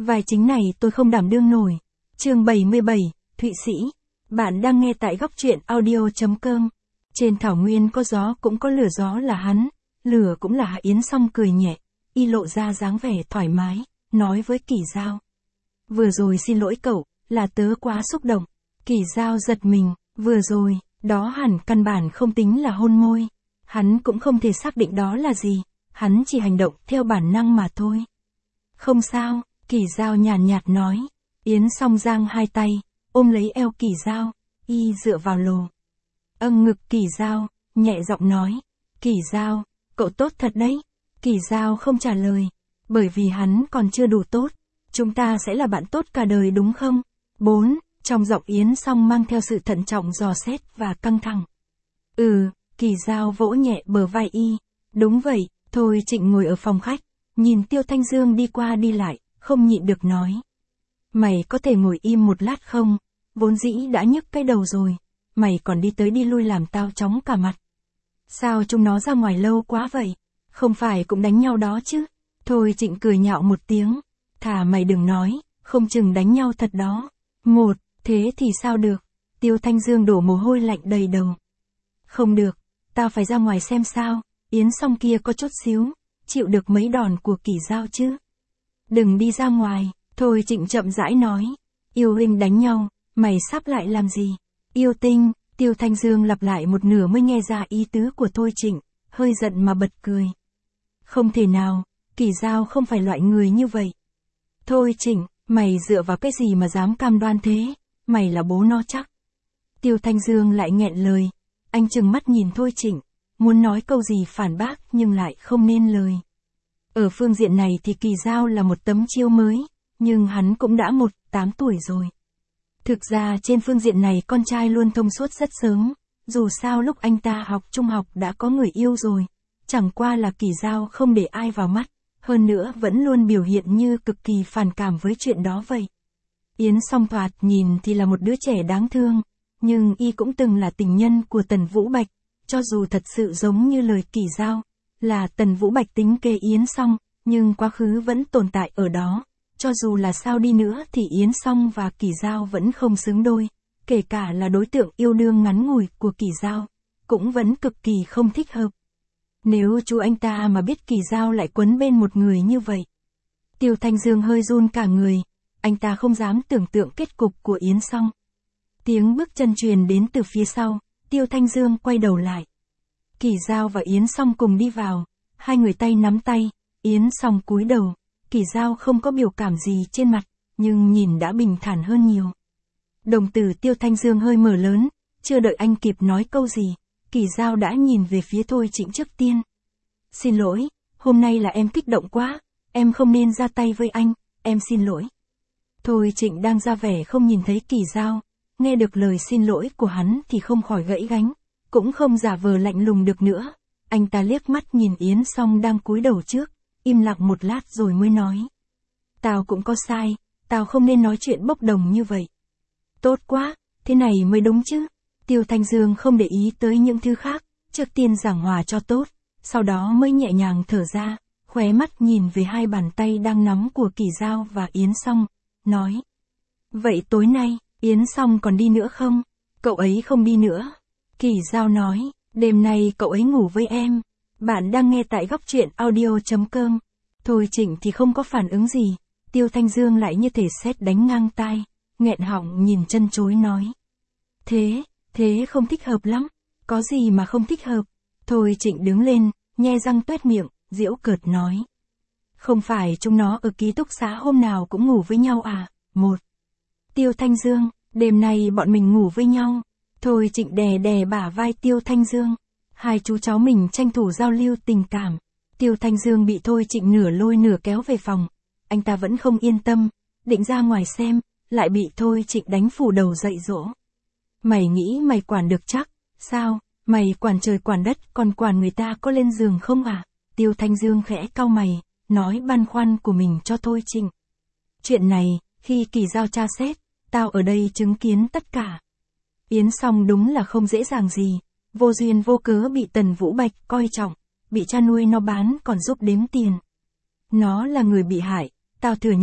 Vai chính này tôi không đảm đương nổi. Chương 77, Thụy Sĩ. Bạn đang nghe tại góc truyện audio.com. Trên thảo nguyên có gió cũng có lửa, gió là hắn, lửa cũng là Hạ Yến Song cười nhẹ, y lộ ra dáng vẻ thoải mái, nói với Kỷ Dao. Vừa rồi xin lỗi cậu, là tớ quá xúc động. Kỷ Dao giật mình, vừa rồi, đó hẳn căn bản không tính là hôn môi. Hắn cũng không thể xác định đó là gì, hắn chỉ hành động theo bản năng mà thôi. Không sao, Kỷ Dao nhàn nhạt nói. Yến Song giang hai tay, ôm lấy eo Kỷ Dao, y dựa vào lồ. Ngực Kỷ Dao, nhẹ giọng nói. Kỷ Dao, cậu tốt thật đấy. Kỷ Dao không trả lời, bởi vì hắn còn chưa đủ tốt. Chúng ta sẽ là bạn tốt cả đời đúng không? 4. Trong giọng Yến Song mang theo sự thận trọng dò xét và căng thẳng. Kỷ Dao vỗ nhẹ bờ vai y. Đúng vậy. Thôi Trịnh ngồi ở phòng khách, nhìn Tiêu Thanh Dương đi qua đi lại, không nhịn được nói. Mày có thể ngồi im một lát không? Vốn dĩ đã nhức cái đầu rồi, mày còn đi tới đi lui làm tao chóng cả mặt. Sao chúng nó ra ngoài lâu quá vậy? Không phải cũng đánh nhau đó chứ? Thôi Trịnh cười nhạo một tiếng. Thà mày đừng nói, không chừng đánh nhau thật đó. Thế thì sao được? Tiêu Thanh Dương đổ mồ hôi lạnh đầy đầu. Không được, tao phải ra ngoài xem sao. Yến Song kia có chút xíu, chịu được mấy đòn của Kỷ Dao chứ? Đừng đi ra ngoài. Thôi Trịnh chậm rãi nói. Yêu Linh đánh nhau, mày sắp lại làm gì? Yêu Tinh. Tiêu Thanh Dương lặp lại một nửa mới nghe ra ý tứ của Thôi Trịnh, hơi giận mà bật cười. Không thể nào, Kỷ Dao không phải loại người như vậy. Thôi Trịnh, mày dựa vào cái gì mà dám cam đoan thế? Mày là bố nó chắc. Tiêu Thanh Dương lại nghẹn lời, anh trừng mắt nhìn Thôi Trịnh, muốn nói câu gì phản bác nhưng lại không nên lời. Ở phương diện này thì Kỷ Dao là một tấm chiêu mới, nhưng hắn cũng đã 8 tuổi rồi. Thực ra trên phương diện này con trai luôn thông suốt rất sớm, dù sao lúc anh ta học trung học đã có người yêu rồi, chẳng qua là Kỷ Dao không để ai vào mắt, hơn nữa vẫn luôn biểu hiện như cực kỳ phản cảm với chuyện đó vậy. Yến Song thoạt nhìn thì là một đứa trẻ đáng thương, nhưng y cũng từng là tình nhân của Tần Vũ Bạch, cho dù thật sự giống như lời Kỷ Dao, là Tần Vũ Bạch tính kế Yến Song, nhưng quá khứ vẫn tồn tại ở đó. Cho dù là sao đi nữa thì Yến Song và Kỷ Dao vẫn không xứng đôi, kể cả là đối tượng yêu đương ngắn ngủi của Kỷ Dao, cũng vẫn cực kỳ không thích hợp. Nếu chú anh ta mà biết Kỷ Dao lại quấn bên một người như vậy. Tiêu Thanh Dương hơi run cả người, anh ta không dám tưởng tượng kết cục của Yến Song. Tiếng bước chân truyền đến từ phía sau, Tiêu Thanh Dương quay đầu lại. Kỷ Dao và Yến Song cùng đi vào, hai người tay nắm tay, Yến Song cúi đầu. Kỷ Dao không có biểu cảm gì trên mặt, nhưng nhìn đã bình thản hơn nhiều. Đồng tử Tiêu Thanh Dương hơi mở lớn, chưa đợi anh kịp nói câu gì, Kỷ Dao đã nhìn về phía Thôi Trịnh trước tiên. Xin lỗi, hôm nay là em kích động quá, em không nên ra tay với anh, em xin lỗi. Thôi Trịnh đang ra vẻ không nhìn thấy Kỷ Dao, nghe được lời xin lỗi của hắn thì không khỏi gãy gánh, cũng không giả vờ lạnh lùng được nữa. Anh ta liếc mắt nhìn Yến Song đang cúi đầu trước. Im lặng một lát rồi mới nói. Tao cũng có sai, tao không nên nói chuyện bốc đồng như vậy. Tốt quá, thế này mới đúng chứ. Tiêu Thanh Dương không để ý tới những thứ khác, trước tiên giảng hòa cho tốt, sau đó mới nhẹ nhàng thở ra, khóe mắt nhìn về hai bàn tay đang nắm của Kỷ Dao và Yến Song, nói. Vậy tối nay, Yến Song còn đi nữa không? Cậu ấy không đi nữa. Kỷ Dao nói, đêm nay cậu ấy ngủ với em. Bạn đang nghe tại góc truyện audio.com. Thôi Trịnh thì không có phản ứng gì, Tiêu Thanh Dương lại như thể sét đánh ngang tai, nghẹn họng nhìn chân chối nói. Thế không thích hợp lắm, có gì mà không thích hợp. Thôi Trịnh đứng lên, nhe răng toét miệng, giễu cợt nói. Không phải chúng nó ở ký túc xá hôm nào cũng ngủ với nhau à? Tiêu Thanh Dương, đêm nay bọn mình ngủ với nhau. Thôi Trịnh đè đè bả vai Tiêu Thanh Dương. Hai chú cháu mình tranh thủ giao lưu tình cảm. Tiêu Thanh Dương bị Thôi Trịnh nửa lôi nửa kéo về phòng. Anh ta vẫn không yên tâm, định ra ngoài xem, lại bị Thôi Trịnh đánh phủ đầu dạy dỗ. Mày nghĩ mày quản được chắc, sao, mày quản trời quản đất còn quản người ta có lên giường không à? Tiêu Thanh Dương khẽ cau mày, nói băn khoăn của mình cho Thôi Trịnh. Chuyện này, khi Kỷ Dao tra xét, tao ở đây chứng kiến tất cả. Yến Song đúng là không dễ dàng gì. Vô duyên vô cớ bị Tần Vũ Bạch coi trọng, bị cha nuôi nó bán còn giúp đếm tiền. Nó là người bị hại, tao thừa nhận,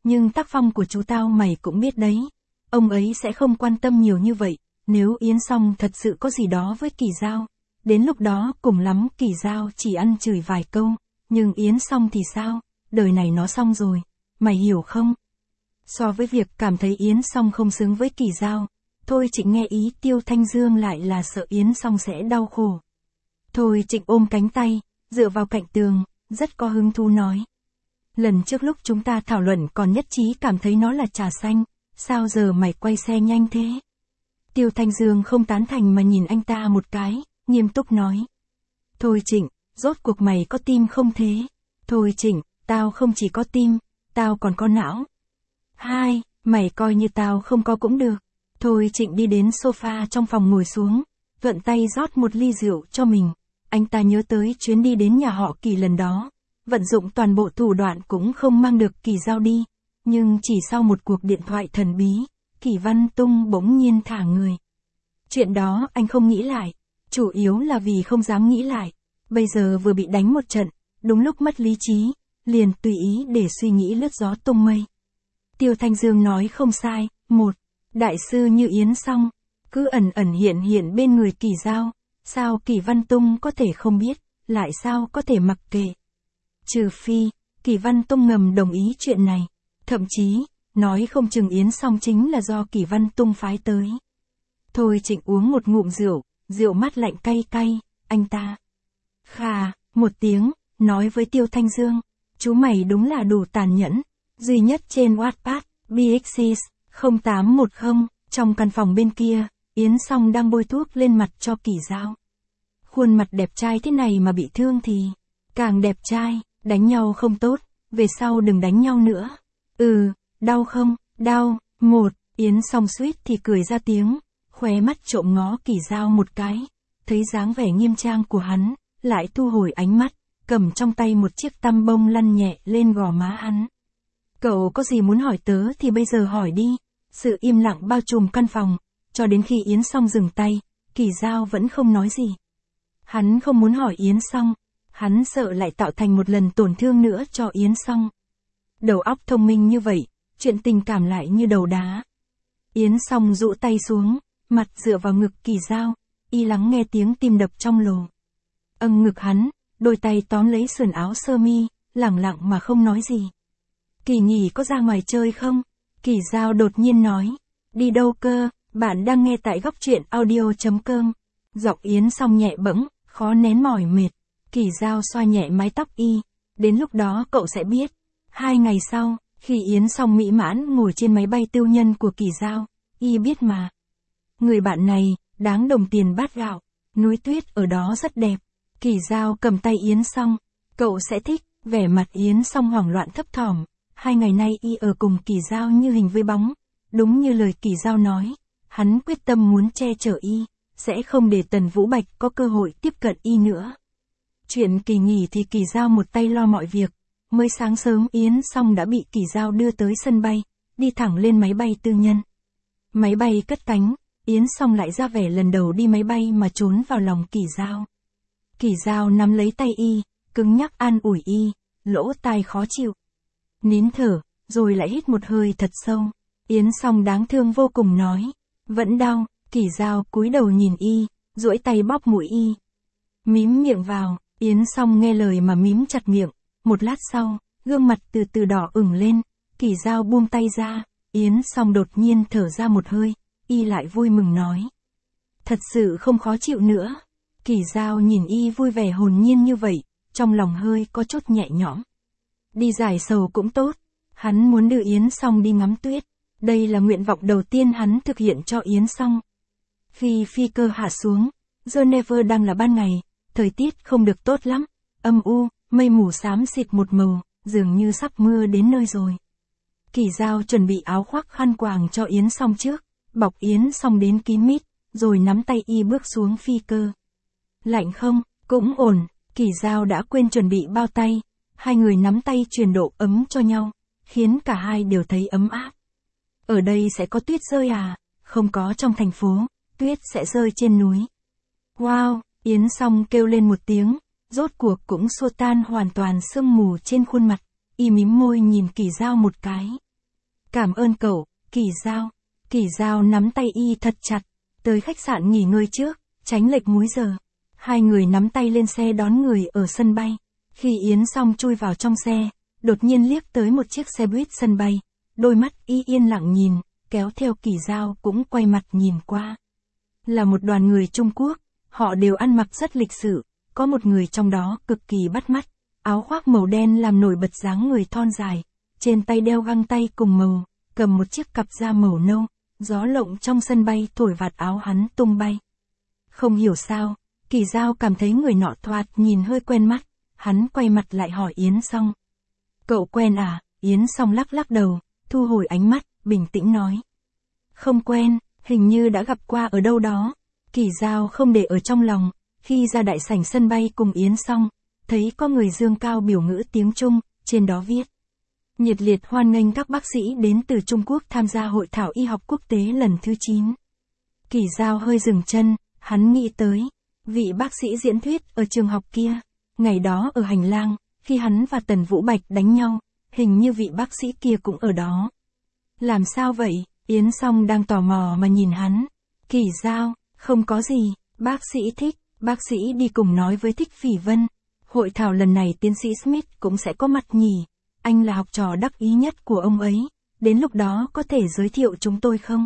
nhưng tác phong của chú tao mày cũng biết đấy. Ông ấy sẽ không quan tâm nhiều như vậy, nếu Yến Song thật sự có gì đó với Kỳ Dao. Đến lúc đó cùng lắm Kỳ Dao chỉ ăn chửi vài câu, nhưng Yến Song thì sao, đời này nó xong rồi, mày hiểu không? So với việc cảm thấy Yến Song không xứng với Kỳ Dao, Thôi Trịnh nghe ý Tiêu Thanh Dương lại là sợ Yến Song sẽ đau khổ. Thôi Trịnh ôm cánh tay, dựa vào cạnh tường, rất có hứng thú nói. Lần trước lúc chúng ta thảo luận còn nhất trí cảm thấy nó là trà xanh, sao giờ mày quay xe nhanh thế? Tiêu Thanh Dương không tán thành mà nhìn anh ta một cái, nghiêm túc nói. Thôi Trịnh, rốt cuộc mày có tim không thế? Thôi Trịnh, tao không chỉ có tim, tao còn có não. Hai, mày coi như tao không có cũng được. Thôi Trịnh đi đến sofa trong phòng ngồi xuống, thuận tay rót một ly rượu cho mình. Anh ta nhớ tới chuyến đi đến nhà họ Kỳ lần đó, vận dụng toàn bộ thủ đoạn cũng không mang được Kỳ Dao đi. Nhưng chỉ sau một cuộc điện thoại thần bí, Kỳ Văn Tung bỗng nhiên thả người. Chuyện đó anh không nghĩ lại, chủ yếu là vì không dám nghĩ lại. Bây giờ vừa bị đánh một trận, đúng lúc mất lý trí, liền tùy ý để suy nghĩ lướt gió tung mây. Tiêu Thanh Dương nói không sai, một, đại sư như Yến Song, cứ ẩn ẩn hiện hiện bên người Kỳ Dao, sao Kỳ Văn Tung có thể không biết, lại sao có thể mặc kệ. Trừ phi, Kỳ Văn Tung ngầm đồng ý chuyện này, thậm chí, nói không chừng Yến Song chính là do Kỳ Văn Tung phái tới. Thôi Trịnh uống một ngụm rượu, rượu mát lạnh cay cay, anh ta. Khà, một tiếng, nói với Tiêu Thanh Dương, chú mày đúng là đủ tàn nhẫn, duy nhất trên Wattpad, BXC, 0810, trong căn phòng bên kia, Yến Song đang bôi thuốc lên mặt cho Kỳ Dao. Khuôn mặt đẹp trai thế này mà bị thương thì, càng đẹp trai, đánh nhau không tốt, về sau đừng đánh nhau nữa. Đau không, đau, một, Yến Song suýt thì cười ra tiếng, khóe mắt trộm ngó Kỳ Dao một cái, thấy dáng vẻ nghiêm trang của hắn, lại thu hồi ánh mắt, cầm trong tay một chiếc tăm bông lăn nhẹ lên gò má hắn. Cậu có gì muốn hỏi tớ thì bây giờ hỏi đi. Sự im lặng bao trùm căn phòng, cho đến khi Yến Song dừng tay, Kỳ Dao vẫn không nói gì. Hắn không muốn hỏi Yến Song, hắn sợ lại tạo thành một lần tổn thương nữa cho Yến Song. Đầu óc thông minh như vậy, chuyện tình cảm lại như đầu đá. Yến Song rũ tay xuống, mặt dựa vào ngực Kỳ Dao, y lắng nghe tiếng tim đập trong lồ. Ngực hắn, đôi tay tóm lấy sườn áo sơ mi, lẳng lặng mà không nói gì. Kỳ nghỉ có ra ngoài chơi không? Kỳ Dao đột nhiên nói. Đi đâu cơ? Bạn đang nghe tại góc truyện audio.com. Giọng Yến Song nhẹ bẫng, khó nén mỏi mệt. Kỳ Dao xoa nhẹ mái tóc y. Đến lúc đó cậu sẽ biết. 2 ngày sau, khi Yến Song mỹ mãn ngồi trên máy bay tư nhân của Kỳ Dao, y biết mà. Người bạn này, đáng đồng tiền bát gạo. Núi tuyết ở đó rất đẹp. Kỳ Dao cầm tay Yến Song. Cậu sẽ thích. Vẻ mặt Yến Song hoảng loạn thấp thỏm. 2 ngày nay y ở cùng Kỳ Dao như hình với bóng. Đúng như lời Kỳ Dao nói, hắn quyết tâm muốn che chở y, sẽ không để Tần Vũ Bạch có cơ hội tiếp cận y nữa. Chuyện kỳ nghỉ thì Kỳ Dao một tay lo mọi việc. Mới sáng sớm Yến Song đã bị Kỳ Dao đưa tới sân bay, đi thẳng lên máy bay tư nhân. Máy bay cất cánh, Yến Song lại ra vẻ lần đầu đi máy bay mà trốn vào lòng Kỳ Dao. Kỳ Dao nắm lấy tay y, cứng nhắc an ủi y, lỗ tai khó chịu. Nín thở, rồi lại hít một hơi thật sâu. Yến Song đáng thương vô cùng nói. Vẫn đau, Kỳ Dao cúi đầu nhìn y, duỗi tay bóp mũi y. Mím miệng vào, Yến Song nghe lời mà mím chặt miệng. Một lát sau, gương mặt từ từ đỏ ửng lên. Kỳ Dao buông tay ra, Yến Song đột nhiên thở ra một hơi, y lại vui mừng nói. Thật sự không khó chịu nữa. Kỳ Dao nhìn y vui vẻ hồn nhiên như vậy, trong lòng hơi có chút nhẹ nhõm. Đi giải sầu cũng tốt. Hắn muốn đưa Yến Song đi ngắm tuyết. Đây là nguyện vọng đầu tiên hắn thực hiện cho Yến Song. Khi phi cơ hạ xuống, Geneva đang là ban ngày, thời tiết không được tốt lắm, âm u, mây mù xám xịt một màu, dường như sắp mưa đến nơi rồi. Kỳ Dao chuẩn bị áo khoác khăn quàng cho Yến Song trước, bọc Yến Song đến kín mít, rồi nắm tay y bước xuống phi cơ. Lạnh không? Cũng ổn, Kỳ Dao đã quên chuẩn bị bao tay. Hai người nắm tay truyền độ ấm cho nhau, khiến cả hai đều thấy ấm áp. Ở đây sẽ có tuyết rơi à? Không có trong thành phố, tuyết sẽ rơi trên núi. Wow, Yến Song kêu lên một tiếng, rốt cuộc cũng xua tan hoàn toàn sương mù trên khuôn mặt, y mím môi nhìn Kỳ Dao một cái. Cảm ơn cậu, Kỳ Giao. Kỳ Giao nắm tay y thật chặt. Tới khách sạn nghỉ ngơi trước, tránh lệch múi giờ. Hai người nắm tay lên xe đón người ở sân bay. Khi Yến Song chui vào trong xe, đột nhiên liếc tới một chiếc xe buýt sân bay. Đôi mắt y yên lặng nhìn, kéo theo Kỳ Giao cũng quay mặt nhìn qua. Là một đoàn người Trung Quốc, họ đều ăn mặc rất lịch sự, có một người trong đó cực kỳ bắt mắt, áo khoác màu đen làm nổi bật dáng người thon dài, trên tay đeo găng tay cùng màu, cầm một chiếc cặp da màu nâu, gió lộng trong sân bay thổi vạt áo hắn tung bay. Không hiểu sao, Kỳ Giao cảm thấy người nọ thoạt nhìn hơi quen mắt, hắn quay mặt lại hỏi Yến Song. Cậu quen à? Yến Song lắc lắc đầu, thu hồi ánh mắt, bình tĩnh nói. Không quen, hình như đã gặp qua ở đâu đó. Kỳ Giao không để ở trong lòng, khi ra đại sảnh sân bay cùng Yến Song, thấy có người dương cao biểu ngữ tiếng Trung, trên đó viết. Nhiệt liệt hoan nghênh các bác sĩ đến từ Trung Quốc tham gia hội thảo y học quốc tế lần thứ 9. Kỳ Giao hơi dừng chân, hắn nghĩ tới, vị bác sĩ diễn thuyết ở trường học kia, ngày đó ở hành lang, khi hắn và Tần Vũ Bạch đánh nhau, hình như vị bác sĩ kia cũng ở đó. Làm sao vậy? Yến Song đang tò mò mà nhìn hắn. Kỳ Giao, không có gì, bác sĩ Thích, bác sĩ đi cùng nói với Thích Phỉ Vân. Hội thảo lần này tiến sĩ Smith cũng sẽ có mặt nhỉ, anh là học trò đắc ý nhất của ông ấy, đến lúc đó có thể giới thiệu chúng tôi không?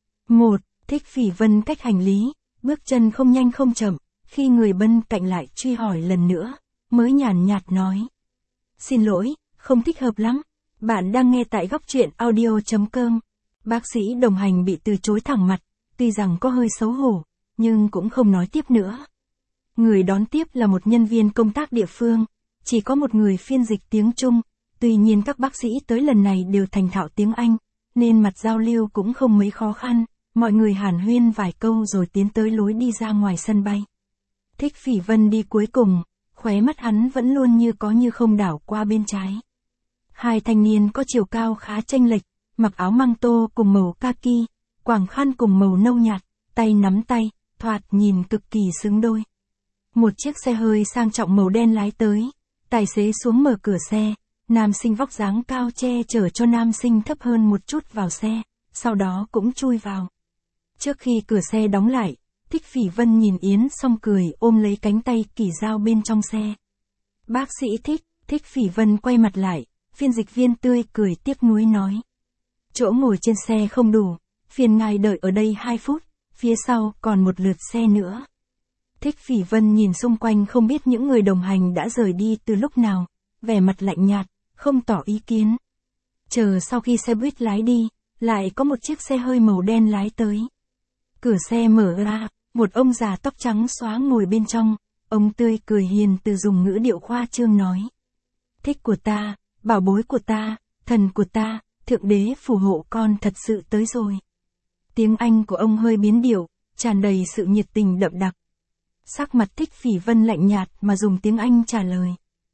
Thích Phỉ Vân cách hành lý, bước chân không nhanh không chậm, khi người bên cạnh lại truy hỏi lần nữa, mới nhàn nhạt nói. Xin lỗi, không thích hợp lắm, bạn đang nghe tại góc truyện audio.com. Bác sĩ đồng hành bị từ chối thẳng mặt, tuy rằng có hơi xấu hổ, nhưng cũng không nói tiếp nữa. Người đón tiếp là một nhân viên công tác địa phương, chỉ có một người phiên dịch tiếng Trung, tuy nhiên các bác sĩ tới lần này đều thành thạo tiếng Anh, nên mặt giao lưu cũng không mấy khó khăn, mọi người hàn huyên vài câu rồi tiến tới lối đi ra ngoài sân bay. Thích Phỉ Vân đi cuối cùng, khóe mắt hắn vẫn luôn như có như không đảo qua bên trái. Hai thanh niên có chiều cao khá chênh lệch, mặc áo măng tô cùng màu kaki, quàng khăn cùng màu nâu nhạt, tay nắm tay, thoạt nhìn cực kỳ xứng đôi. Một chiếc xe hơi sang trọng màu đen lái tới, tài xế xuống mở cửa xe, nam sinh vóc dáng cao che chở cho nam sinh thấp hơn một chút vào xe, sau đó cũng chui vào. Trước khi cửa xe đóng lại, Thích Phỉ Vân nhìn Yến Song cười ôm lấy cánh tay Kỳ Giao bên trong xe. Bác sĩ Thích Phỉ Vân quay mặt lại, phiên dịch viên tươi cười tiếc nuối nói. Chỗ ngồi trên xe không đủ, phiền ngài đợi ở đây 2 phút, phía sau còn một lượt xe nữa. Thích Phỉ Vân nhìn xung quanh không biết những người đồng hành đã rời đi từ lúc nào, vẻ mặt lạnh nhạt, không tỏ ý kiến. Chờ sau khi xe buýt lái đi, lại có một chiếc xe hơi màu đen lái tới. Cửa xe mở ra, một ông già tóc trắng xóa ngồi bên trong, ông tươi cười hiền từ dùng ngữ điệu khoa trương nói. Thích của ta, bảo bối của ta, thần của ta, thượng đế phù hộ con thật sự tới rồi. Tiếng Anh của ông hơi biến điệu, tràn đầy sự nhiệt tình đậm đặc. Sắc mặt Thích Phỉ Vân lạnh nhạt mà dùng tiếng Anh trả lời.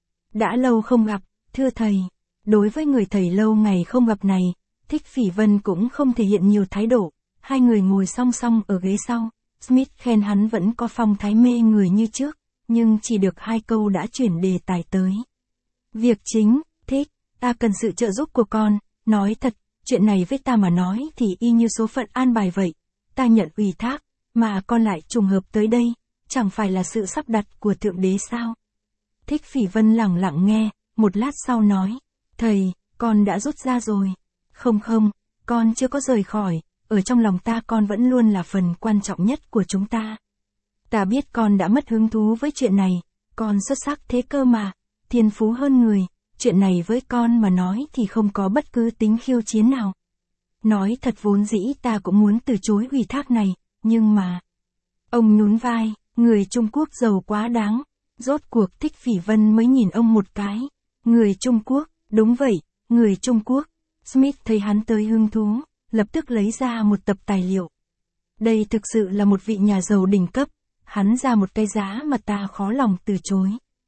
Đã lâu không gặp, thưa thầy. Đối với người thầy lâu ngày không gặp này, Thích Phỉ Vân cũng không thể hiện nhiều thái độ. Hai người ngồi song song ở ghế sau. Smith khen hắn vẫn có phong thái mê người như trước, nhưng chỉ được 2 câu đã chuyển đề tài tới. Việc chính, Thích, ta cần sự trợ giúp của con, nói thật, chuyện này với ta mà nói thì y như số phận an bài vậy. Ta nhận ủy thác, mà con lại trùng hợp tới đây, chẳng phải là sự sắp đặt của Thượng Đế sao? Thích Phỉ Vân lặng lặng nghe, một lát sau nói, thầy, con đã rút ra rồi. Không, con chưa có rời khỏi, ở trong lòng ta con vẫn luôn là phần quan trọng nhất của chúng ta. Ta biết con đã mất hứng thú với chuyện này, con xuất sắc thế cơ mà, thiên phú hơn người, chuyện này với con mà nói thì không có bất cứ tính khiêu chiến nào. Nói thật vốn dĩ ta cũng muốn từ chối ủy thác này, nhưng mà... Ông nhún vai, người Trung Quốc giàu quá đáng, rốt cuộc Thích Phỉ Vân mới nhìn ông một cái. Người Trung Quốc, đúng vậy, người Trung Quốc. Smith thấy hắn tới hứng thú, lập tức lấy ra một tập tài liệu. Đây thực sự là một vị nhà giàu đỉnh cấp, hắn ra một cái giá mà ta khó lòng từ chối.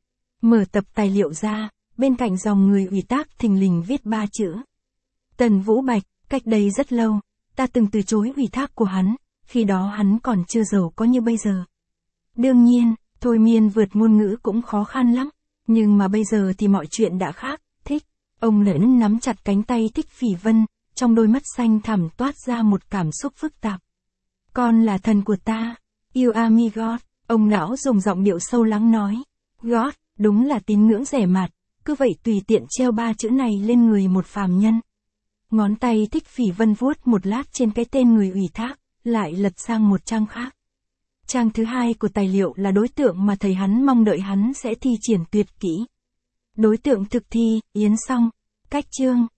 Mở tập tài liệu ra, bên cạnh dòng người ủy thác thình lình viết 3 chữ. Tần Vũ Bạch, cách đây rất lâu, ta từng từ chối ủy thác của hắn, khi đó hắn còn chưa giàu có như bây giờ. Đương nhiên, thôi miên vượt ngôn ngữ cũng khó khăn lắm, nhưng mà bây giờ thì mọi chuyện đã khác, Thích. Ông Lẫn nắm chặt cánh tay Thích Phỉ Vân, trong đôi mắt xanh thẳm toát ra một cảm xúc phức tạp. Con là thần của ta. You are my God. Ông lão dùng giọng điệu sâu lắng nói. God, đúng là tín ngưỡng rẻ mạt, cứ vậy tùy tiện treo 3 chữ này lên người một phàm nhân. Ngón tay Thích Phỉ Vân vuốt một lát trên cái tên người ủy thác, lại lật sang một trang khác. Trang thứ 2 của tài liệu là đối tượng mà thầy hắn mong đợi hắn sẽ thi triển tuyệt kỹ. Đối tượng thực thi, Yến Song. Cách chương.